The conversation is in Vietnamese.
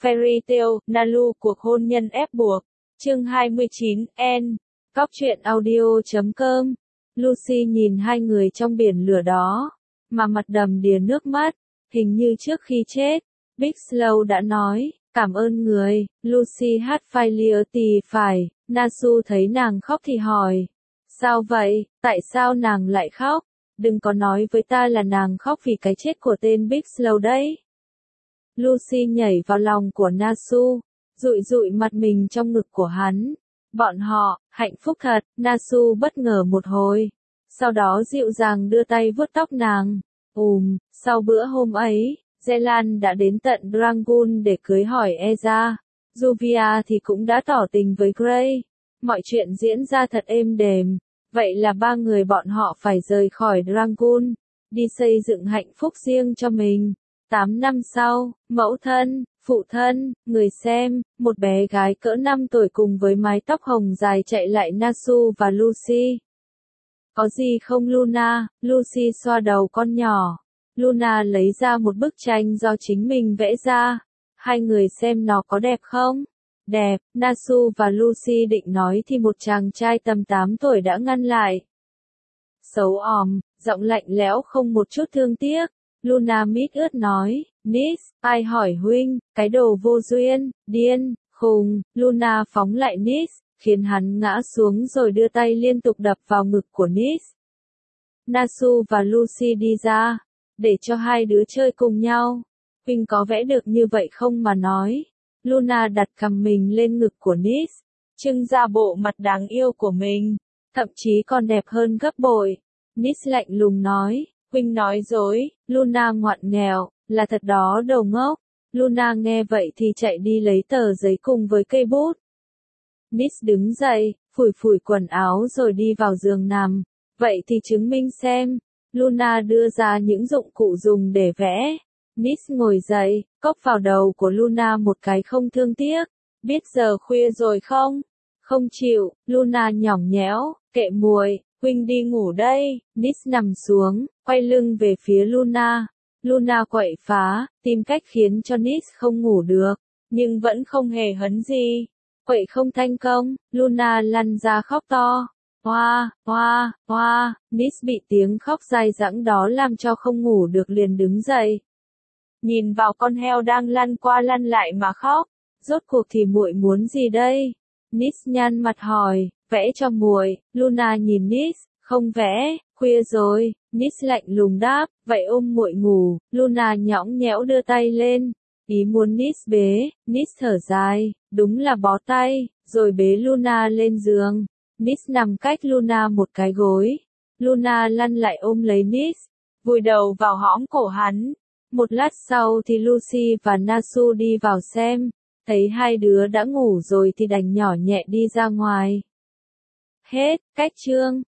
Fairy Tail, Nalu cuộc hôn nhân ép buộc. Chương 29, N. Góc truyện audio.com. Lucy nhìn hai người trong biển lửa đó, mà mặt đầm đìa nước mắt, hình như trước khi chết. Big Slow đã nói, cảm ơn người. Lucy hát Failure thì phải. Nasu thấy nàng khóc thì hỏi, sao vậy, tại sao nàng lại khóc? Đừng có nói với ta là nàng khóc vì cái chết của tên Big Slow đấy. Lucy nhảy vào lòng của Nasu, dụi dụi mặt mình trong ngực của hắn. Bọn họ, hạnh phúc thật. Nasu bất ngờ một hồi, sau đó dịu dàng đưa tay vuốt tóc nàng. Sau bữa hôm ấy, Zelan đã đến tận Rangoon để cưới hỏi Eza. Juvia thì cũng đã tỏ tình với Gray. Mọi chuyện diễn ra thật êm đềm. Vậy là ba người bọn họ phải rời khỏi Rangoon, đi xây dựng hạnh phúc riêng cho mình. 8 năm sau, mẫu thân, phụ thân, người xem, một bé gái cỡ 5 tuổi cùng với mái tóc hồng dài chạy lại Nasu và Lucy. Có gì không Luna? Lucy xoa đầu con nhỏ. Luna lấy ra một bức tranh do chính mình vẽ ra. Hai người xem nó có đẹp không? Đẹp. Nasu và Lucy định nói thì một chàng trai tầm 8 tuổi đã ngăn lại. Xấu òm, giọng lạnh lẽo không một chút thương tiếc. Luna mít ướt nói, Nis, ai hỏi huynh, cái đồ vô duyên, điên, khùng. Luna phóng lại Nis, khiến hắn ngã xuống rồi đưa tay liên tục đập vào ngực của Nis. Nasu và Lucy đi ra, để cho hai đứa chơi cùng nhau. Huynh có vẽ được như vậy không mà nói. Luna đặt cằm mình lên ngực của Nis, trưng ra bộ mặt đáng yêu của mình, thậm chí còn đẹp hơn gấp bội. Nis lạnh lùng nói, huynh nói dối. Luna ngoạn nghèo, là thật đó đầu ngốc. Luna nghe vậy thì chạy đi lấy tờ giấy cùng với cây bút. Nis đứng dậy, phủi phủi quần áo rồi đi vào giường nằm. Vậy thì chứng minh xem. Luna đưa ra những dụng cụ dùng để vẽ. Nis ngồi dậy, cốc vào đầu của Luna một cái không thương tiếc. Biết giờ khuya rồi không? Không chịu. Luna nhõng nhẽo, kệ muội, huynh đi ngủ đây. Nis nằm xuống, quay lưng về phía Luna. Luna quậy phá, tìm cách khiến cho Nis không ngủ được, nhưng vẫn không hề hấn gì. Quậy không thành công, Luna lăn ra khóc to. Hoa, hoa, hoa. Nis bị tiếng khóc dai dẳng đó làm cho không ngủ được liền đứng dậy. Nhìn vào con heo đang lăn qua lăn lại mà khóc. Rốt cuộc thì muội muốn gì đây? Nis nhăn mặt hỏi, vẽ cho muội. Luna nhìn Nis, không vẽ, khuya rồi. Nis lạnh lùng đáp, vậy ôm muội ngủ. Luna nhõng nhẽo đưa tay lên, ý muốn Nis bế. Nis thở dài, đúng là bó tay, rồi bế Luna lên giường. Nis nằm cách Luna một cái gối. Luna lăn lại ôm lấy Nis, vùi đầu vào hõm cổ hắn. Một lát sau thì Lucy và Nasu đi vào xem, thấy hai đứa đã ngủ rồi thì đành nhỏ nhẹ đi ra ngoài. Hết, cách chương.